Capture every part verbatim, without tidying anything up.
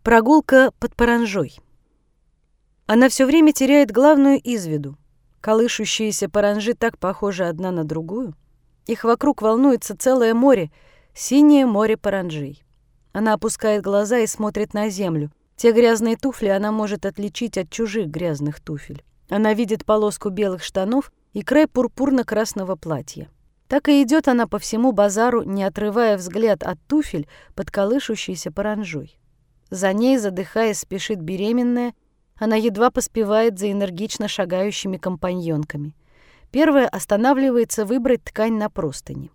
Прогулка под паранжой. Она все время теряет главную из виду. Колышущиеся паранжи так похожи одна на другую. Их вокруг волнуется целое море, синее море паранжей. Она опускает глаза и смотрит на землю. Те грязные туфли она может отличить от чужих грязных туфель. Она видит полоску белых штанов и край пурпурно-красного платья. Так и идет она по всему базару, не отрывая взгляд от туфель под колышущейся паранжой. За ней, задыхаясь, спешит беременная. Она едва поспевает за энергично шагающими компаньонками. Первая останавливается выбрать ткань на простыни.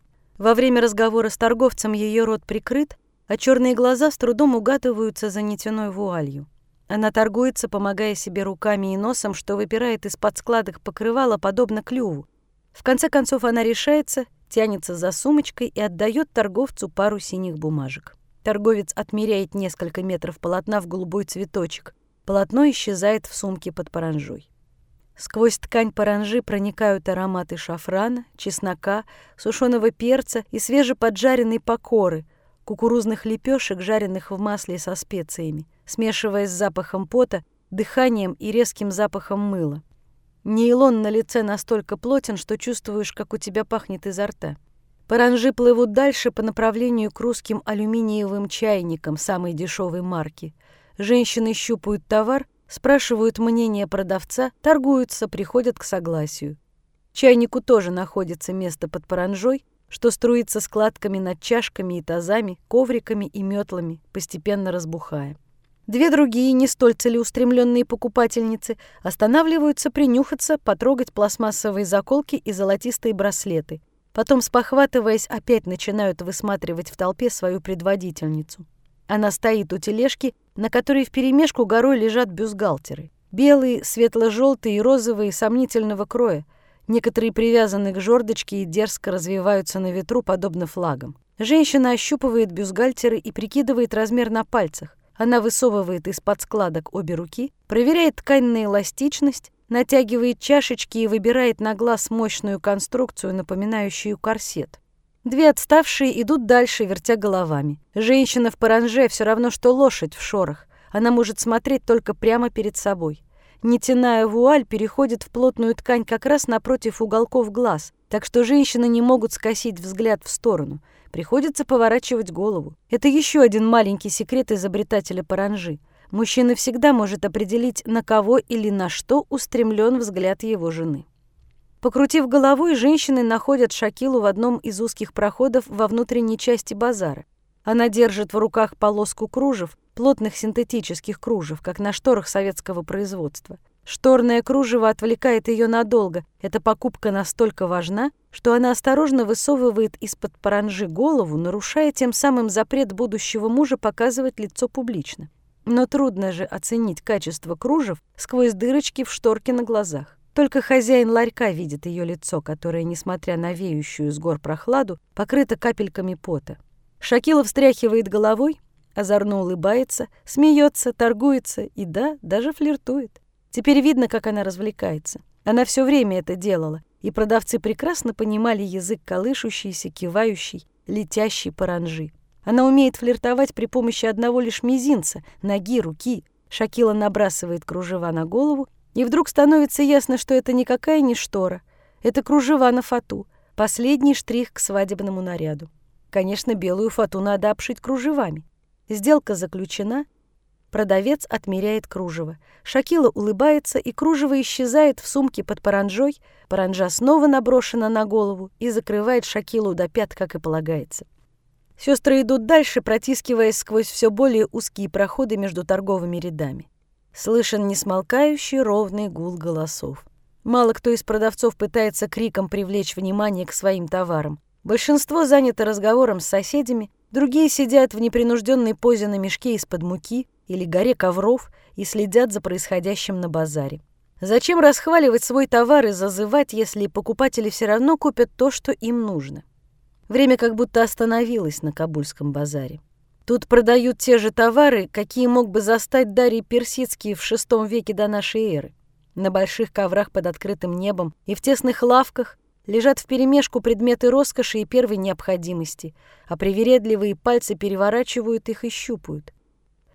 Во время разговора с торговцем ее рот прикрыт, а черные глаза с трудом угадываются за нитяной вуалью. Она торгуется, помогая себе руками и носом, что выпирает из-под складок покрывала, подобно клюву. В конце концов она решается, тянется за сумочкой и отдает торговцу пару синих бумажек. Торговец отмеряет несколько метров полотна в голубой цветочек. Полотно исчезает в сумке под паранжой. Сквозь ткань паранжи проникают ароматы шафрана, чеснока, сушеного перца и свежеподжаренной покоры, кукурузных лепешек, жареных в масле со специями, смешиваясь с запахом пота, дыханием и резким запахом мыла. Нейлон на лице настолько плотен, что чувствуешь, как у тебя пахнет изо рта. Паранжи плывут дальше по направлению к русским алюминиевым чайникам самой дешевой марки. Женщины щупают товар, спрашивают мнение продавца, торгуются, приходят к согласию. Чайнику тоже находится место под паранжой, что струится складками над чашками и тазами, ковриками и метлами, постепенно разбухая. Две другие, не столь целеустремленные покупательницы, останавливаются принюхаться, потрогать пластмассовые заколки и золотистые браслеты. Потом, спохватываясь, опять начинают высматривать в толпе свою предводительницу. Она стоит у тележки, на которой вперемешку горой лежат бюстгальтеры. Белые, светло-желтые и розовые сомнительного кроя. Некоторые привязаны к жердочке и дерзко развиваются на ветру, подобно флагам. Женщина ощупывает бюстгальтеры и прикидывает размер на пальцах. Она высовывает из-под складок обе руки, проверяет ткань на эластичность, натягивает чашечки и выбирает на глаз мощную конструкцию, напоминающую корсет. Две отставшие идут дальше, вертя головами. Женщина в паранже все равно, что лошадь в шорах. Она может смотреть только прямо перед собой. Нитяная вуаль переходит в плотную ткань как раз напротив уголков глаз, так что женщины не могут скосить взгляд в сторону. Приходится поворачивать голову. Это еще один маленький секрет изобретателя паранжи. Мужчина всегда может определить, на кого или на что устремлен взгляд его жены. Покрутив головой, женщины находят Шакилу в одном из узких проходов во внутренней части базара. Она держит в руках полоску кружев, плотных синтетических кружев, как на шторах советского производства. Шторное кружево отвлекает ее надолго. Эта покупка настолько важна, что она осторожно высовывает из-под паранжи голову, нарушая тем самым запрет будущего мужа показывать лицо публично. Но трудно же оценить качество кружев сквозь дырочки в шторке на глазах. Только хозяин ларька видит ее лицо, которое, несмотря на веющую с гор прохладу, покрыто капельками пота. Шакила встряхивает головой, озорно улыбается, смеется, торгуется и, да, даже флиртует. Теперь видно, как она развлекается. Она все время это делала, и продавцы прекрасно понимали язык колышущийся, кивающий, летящий паранжи. Она умеет флиртовать при помощи одного лишь мизинца, ноги, руки. Шакила набрасывает кружева на голову, и вдруг становится ясно, что это никакая не штора. Это кружева на фату, последний штрих к свадебному наряду. Конечно, белую фату надо обшить кружевами. Сделка заключена. Продавец отмеряет кружево. Шакила улыбается, и кружево исчезает в сумке под паранжой. Паранжа снова наброшена на голову и закрывает Шакилу до пят, как и полагается. Сестры идут дальше, протискиваясь сквозь все более узкие проходы между торговыми рядами. Слышен несмолкающий ровный гул голосов. Мало кто из продавцов пытается криком привлечь внимание к своим товарам. Большинство занято разговором с соседями, другие сидят в непринужденной позе на мешке из-под муки или горе ковров и следят за происходящим на базаре. Зачем расхваливать свой товар и зазывать, если покупатели все равно купят то, что им нужно? Время как будто остановилось на Кабульском базаре. Тут продают те же товары, какие мог бы застать Дарий Персидский в шестом веке до нашей эры. На больших коврах под открытым небом и в тесных лавках лежат вперемешку предметы роскоши и первой необходимости, а привередливые пальцы переворачивают их и щупают.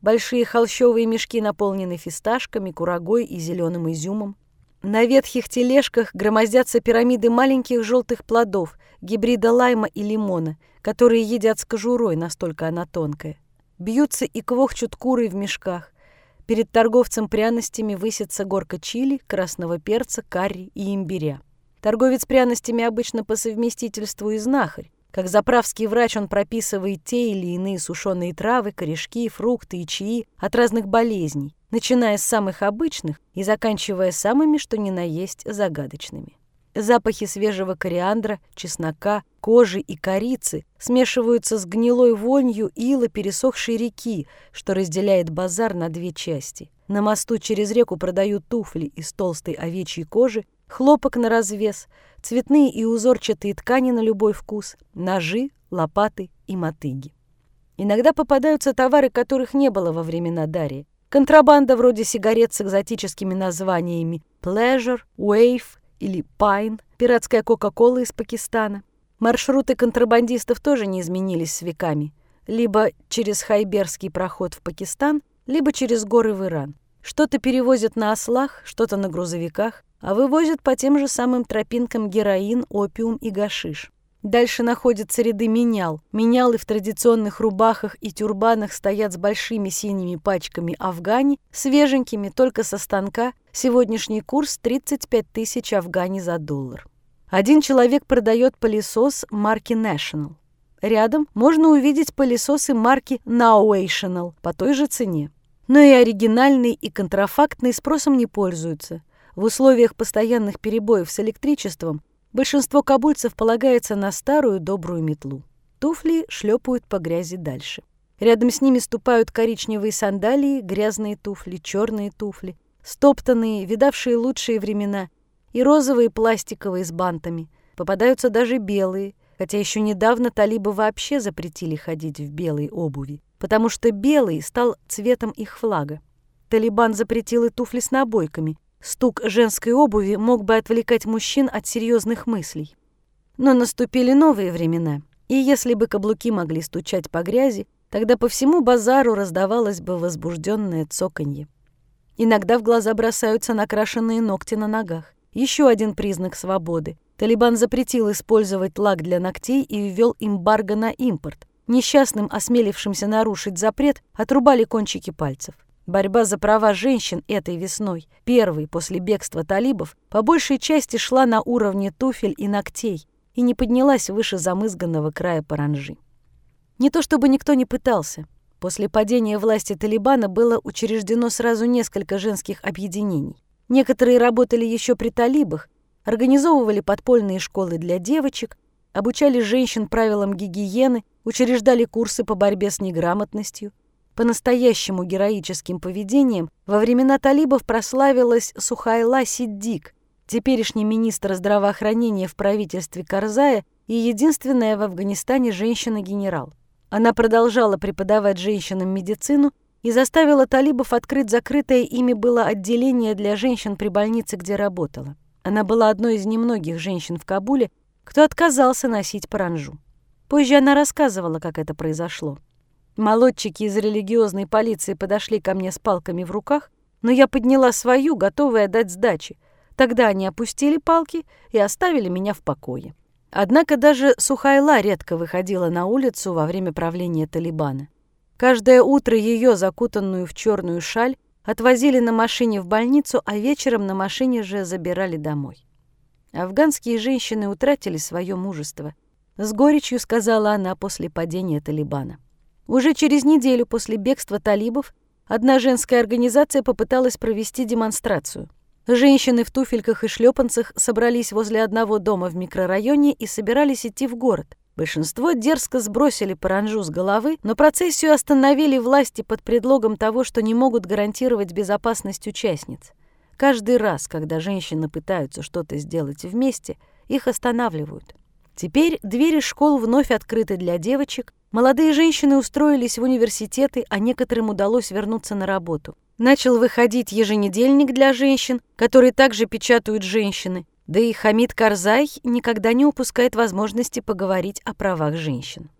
большие холщовые мешки наполнены фисташками, курагой и зеленым изюмом. На ветхих тележках громоздятся пирамиды маленьких желтых плодов, гибрида лайма и лимона, которые едят с кожурой, настолько она тонкая. Бьются и квохчут куры в мешках. Перед торговцем пряностями высится горка чили, красного перца, карри и имбиря. Торговец пряностями обычно по совместительству и знахарь. Как заправский врач он прописывает те или иные сушеные травы, корешки, фрукты и чаи от разных болезней, начиная с самых обычных и заканчивая самыми, что ни на есть, загадочными. Запахи свежего кориандра, чеснока, кожи и корицы смешиваются с гнилой вонью ила пересохшей реки, что разделяет базар на две части. На мосту через реку продают туфли из толстой овечьей кожи, хлопок на развес, цветные и узорчатые ткани на любой вкус, ножи, лопаты и мотыги. Иногда попадаются товары, которых не было во времена Дария. Контрабанда вроде сигарет с экзотическими названиями Pleasure, Wave или Pine, пиратская Кока-Кола из Пакистана. Маршруты контрабандистов тоже не изменились с веками. Либо через Хайберский проход в Пакистан, либо через горы в Иран. Что-то перевозят на ослах, что-то на грузовиках, а вывозят по тем же самым тропинкам героин, опиум и гашиш. Дальше находятся ряды менял. Менялы в традиционных рубахах и тюрбанах стоят с большими синими пачками афгани, свеженькими, только со станка. Сегодняшний курс тридцать пять тысяч афгани за доллар. Один человек продает пылесос марки National. Рядом можно увидеть пылесосы марки Nowational по той же цене. Но и оригинальный, и контрафактный спросом не пользуются. В условиях постоянных перебоев с электричеством большинство кабульцев полагается на старую добрую метлу. Туфли шлепают по грязи дальше. Рядом с ними ступают коричневые сандалии, грязные туфли, черные туфли, стоптанные, видавшие лучшие времена, и розовые пластиковые с бантами. Попадаются даже белые, хотя еще недавно талибы вообще запретили ходить в белой обуви, потому что белый стал цветом их флага. Талибан запретил и туфли с набойками. Стук женской обуви мог бы отвлекать мужчин от серьезных мыслей. Но наступили новые времена, и если бы каблуки могли стучать по грязи, тогда по всему базару раздавалось бы возбужденное цоканье. Иногда в глаза бросаются накрашенные ногти на ногах. Еще один признак свободы. Талибан запретил использовать лак для ногтей и ввел эмбарго на импорт. Несчастным, осмелившимся нарушить запрет, отрубали кончики пальцев. Борьба за права женщин этой весной, первой после бегства талибов, по большей части шла на уровне туфель и ногтей и не поднялась выше замызганного края паранджи. Не то чтобы никто не пытался. После падения власти Талибана было учреждено сразу несколько женских объединений. Некоторые работали еще при талибах, организовывали подпольные школы для девочек, обучали женщин правилам гигиены, учреждали курсы по борьбе с неграмотностью. По-настоящему героическим поведением во времена талибов прославилась Сухайла Сиддик, теперешний министр здравоохранения в правительстве Карзая и единственная в Афганистане женщина-генерал. Она продолжала преподавать женщинам медицину и заставила талибов открыть закрытое ими было отделение для женщин при больнице, где работала. Она была одной из немногих женщин в Кабуле, кто отказался носить паранджу. Позже она рассказывала, как это произошло. Молодчики из религиозной полиции подошли ко мне с палками в руках, но я подняла свою, готовая дать сдачи. Тогда они опустили палки и оставили меня в покое. Однако даже Сухайла редко выходила на улицу во время правления Талибана. Каждое утро ее, закутанную в черную шаль, отвозили на машине в больницу, а вечером на машине же забирали домой. Афганские женщины утратили свое мужество. С горечью сказала она после падения Талибана. Уже через неделю после бегства талибов одна женская организация попыталась провести демонстрацию. Женщины в туфельках и шлепанцах собрались возле одного дома в микрорайоне и собирались идти в город. Большинство дерзко сбросили паранджу с головы, но процессию остановили власти под предлогом того, что не могут гарантировать безопасность участниц. Каждый раз, когда женщины пытаются что-то сделать вместе, их останавливают. Теперь двери школ вновь открыты для девочек, молодые женщины устроились в университеты, а некоторым удалось вернуться на работу. Начал выходить еженедельник для женщин, который также печатают женщины, да и Хамид Карзай никогда не упускает возможности поговорить о правах женщин.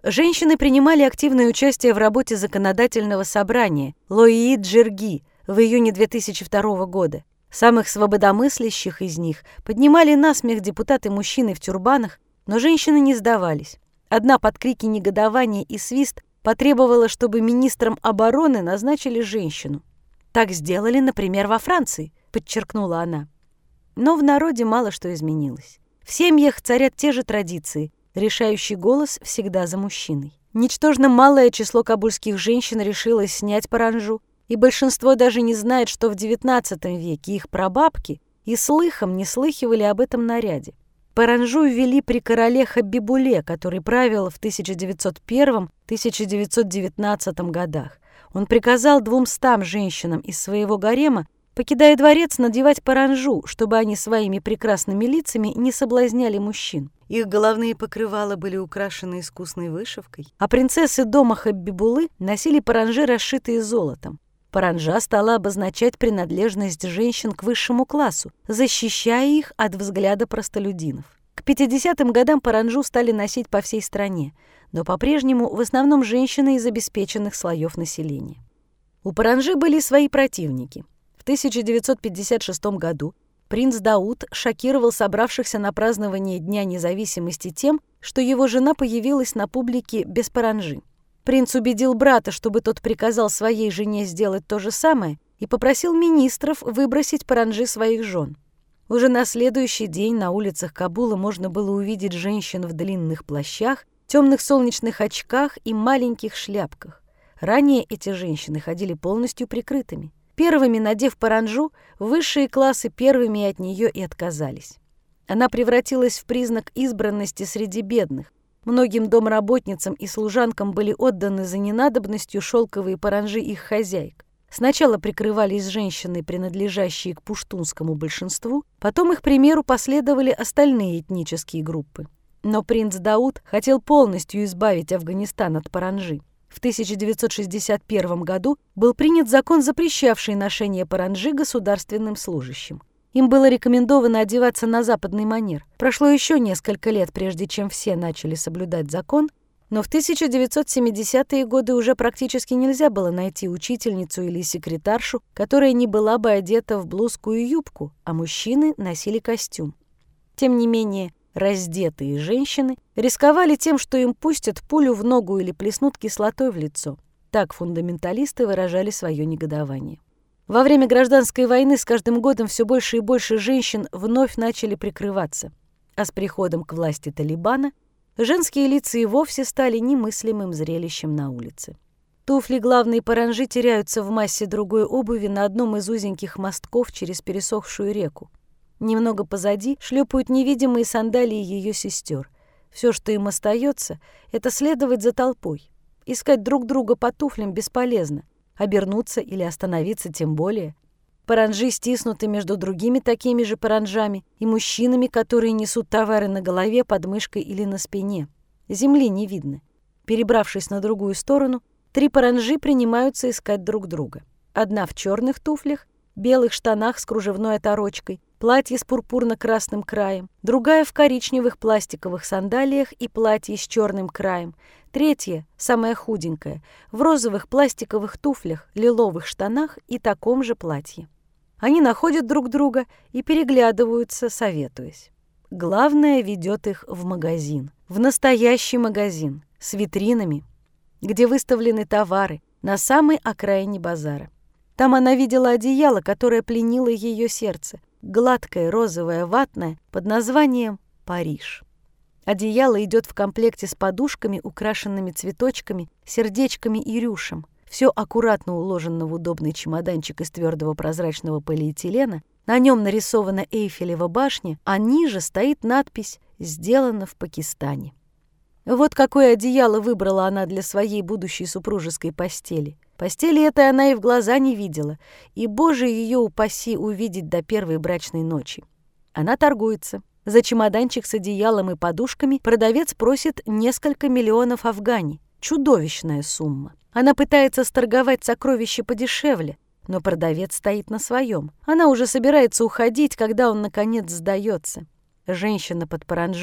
Женщины принимали активное участие в работе законодательного собрания Лоии Джерги в июне две тысячи второго года. Самых свободомыслящих из них поднимали насмех депутаты-мужчины в тюрбанах, но женщины не сдавались. Одна под крики негодования и свист потребовала, чтобы министром обороны назначили женщину. «Так сделали, например, во Франции», — подчеркнула она. Но в народе мало что изменилось. В семьях царят те же традиции. Решающий голос всегда за мужчиной. Ничтожно малое число кабульских женщин решилось снять паранджу, и большинство даже не знает, что в девятнадцатом веке их прабабки и слыхом не слыхивали об этом наряде. Паранджу ввели при короле Хабибуле, который правил в тысяча девятьсот первом — тысяча девятьсот девятнадцатом годах. Он приказал двумстам женщинам из своего гарема, покидая дворец, надевать паранджу, чтобы они своими прекрасными лицами не соблазняли мужчин. Их головные покрывала были украшены искусной вышивкой, а принцессы дома Хабибулы носили паранджи, расшитые золотом. Паранджа стала обозначать принадлежность женщин к высшему классу, защищая их от взгляда простолюдинов. К пятидесятым годам паранджу стали носить по всей стране, но по-прежнему в основном женщины из обеспеченных слоев населения. У паранджи были свои противники. В тысяча девятьсот пятьдесят шестом году принц Дауд шокировал собравшихся на празднование Дня независимости тем, что его жена появилась на публике без паранджи. Принц убедил брата, чтобы тот приказал своей жене сделать то же самое, и попросил министров выбросить паранджи своих жен. Уже на следующий день на улицах Кабула можно было увидеть женщин в длинных плащах, темных солнечных очках и маленьких шляпках. Ранее эти женщины ходили полностью прикрытыми. Первыми, надев паранджу, высшие классы первыми от нее и отказались. Она превратилась в признак избранности среди бедных. Многим домработницам и служанкам были отданы за ненадобностью шелковые паранджи их хозяек. Сначала прикрывались женщины, принадлежащие к пуштунскому большинству, потом их примеру последовали остальные этнические группы. Но принц Дауд хотел полностью избавить Афганистан от паранджи. В тысяча девятьсот шестьдесят первом году был принят закон, запрещавший ношение паранджи государственным служащим. Им было рекомендовано одеваться на западный манер. Прошло еще несколько лет, прежде чем все начали соблюдать закон, но в тысяча девятьсот семидесятые годы уже практически нельзя было найти учительницу или секретаршу, которая не была бы одета в блузку и юбку, а мужчины носили костюм. Тем не менее, раздетые женщины рисковали тем, что им пустят пулю в ногу или плеснут кислотой в лицо. Так фундаменталисты выражали свое негодование. Во время гражданской войны с каждым годом все больше и больше женщин вновь начали прикрываться. А с приходом к власти Талибана женские лица и вовсе стали немыслимым зрелищем на улице. Туфли главной паранджи теряются в массе другой обуви на одном из узеньких мостков через пересохшую реку. Немного позади шлепают невидимые сандалии ее сестер. Все, что им остается, это следовать за толпой. Искать друг друга по туфлям бесполезно. Обернуться или остановиться тем более. Паранджи стиснуты между другими такими же паранджами и мужчинами, которые несут товары на голове, под мышкой или на спине. Земли не видно. Перебравшись на другую сторону, три паранджи принимаются искать друг друга. Одна в черных туфлях, белых штанах с кружевной оторочкой, платье с пурпурно-красным краем, другая в коричневых пластиковых сандалиях и платье с черным краем, третья, самая худенькая, в розовых пластиковых туфлях, лиловых штанах и таком же платье. Они находят друг друга и переглядываются, советуясь. Главное ведет их в магазин, в настоящий магазин, с витринами, где выставлены товары, на самой окраине базара. Там она видела одеяло, которое пленило ее сердце, гладкое, розовое, ватное, под названием «Париж». Одеяло идет в комплекте с подушками, украшенными цветочками, сердечками и рюшем. Все аккуратно уложено в удобный чемоданчик из твердого прозрачного полиэтилена. На нем нарисована Эйфелева башня, а ниже стоит надпись «Сделано в Пакистане». Вот какое одеяло выбрала она для своей будущей супружеской постели. Постели этой она и в глаза не видела, и, Боже, ее упаси увидеть до первой брачной ночи. Она торгуется. За чемоданчик с одеялом и подушками продавец просит несколько миллионов афгани. Чудовищная сумма. Она пытается сторговать сокровище подешевле, но продавец стоит на своем. Она уже собирается уходить, когда он, наконец, сдается. Женщина под паранджой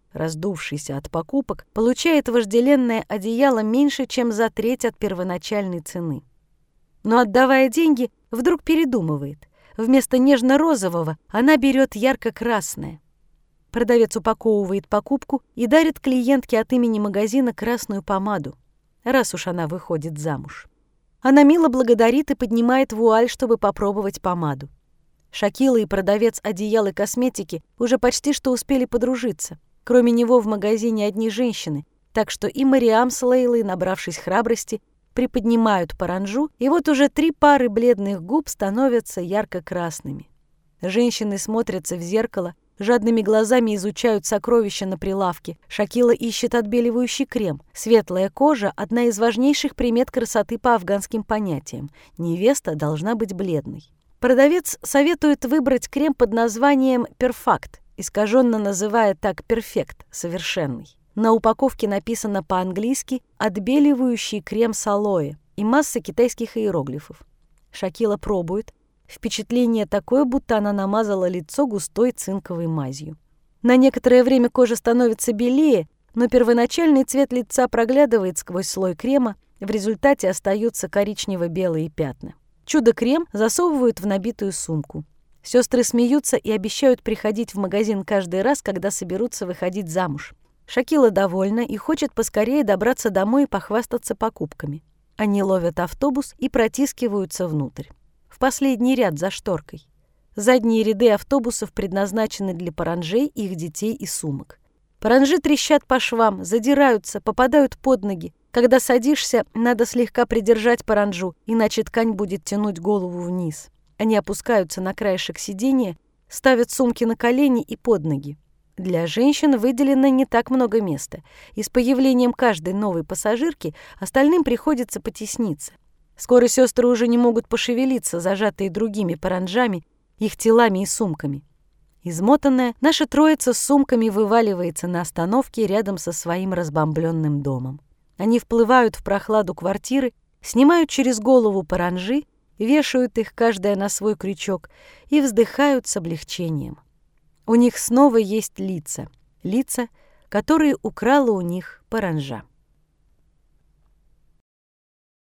раздувшийся от покупок, получает вожделенное одеяло меньше, чем за треть от первоначальной цены. Но, отдавая деньги, вдруг передумывает. Вместо нежно-розового она берет ярко-красное. Продавец упаковывает покупку и дарит клиентке от имени магазина красную помаду, раз уж она выходит замуж. Она мило благодарит и поднимает вуаль, чтобы попробовать помаду. Шакила и продавец одеял и косметики уже почти что успели подружиться. Кроме него в магазине одни женщины, так что и Мариам с Лейлой, набравшись храбрости, приподнимают паранджу, и вот уже три пары бледных губ становятся ярко-красными. Женщины смотрятся в зеркало, жадными глазами изучают сокровища на прилавке. Шакила ищет отбеливающий крем. Светлая кожа – одна из важнейших примет красоты по афганским понятиям. Невеста должна быть бледной. Продавец советует выбрать крем под названием «Перфакт», искаженно называя так «перфект» – «совершенный». На упаковке написано по-английски «отбеливающий крем с алоэ» и масса китайских иероглифов. Шакила пробует. Впечатление такое, будто она намазала лицо густой цинковой мазью. На некоторое время кожа становится белее, но первоначальный цвет лица проглядывает сквозь слой крема, в результате остаются коричнево-белые пятна. Чудо-крем засовывают в набитую сумку. Сестры смеются и обещают приходить в магазин каждый раз, когда соберутся выходить замуж. Шакила довольна и хочет поскорее добраться домой и похвастаться покупками. Они ловят автобус и протискиваются внутрь. В последний ряд за шторкой. Задние ряды автобусов предназначены для паранджей, их детей и сумок. Паранджи трещат по швам, задираются, попадают под ноги. Когда садишься, надо слегка придержать паранджу, иначе ткань будет тянуть голову вниз. Они опускаются на краешек сиденья, ставят сумки на колени и под ноги. Для женщин выделено не так много места, и с появлением каждой новой пассажирки остальным приходится потесниться. Скоро сестры уже не могут пошевелиться, зажатые другими паранджами, их телами и сумками. Измотанная, наша троица с сумками вываливается на остановке рядом со своим разбомбленным домом. Они вплывают в прохладу квартиры, снимают через голову паранджи, вешают их каждая на свой крючок и вздыхают с облегчением. У них снова есть лица, лица, которые украла у них паранджа.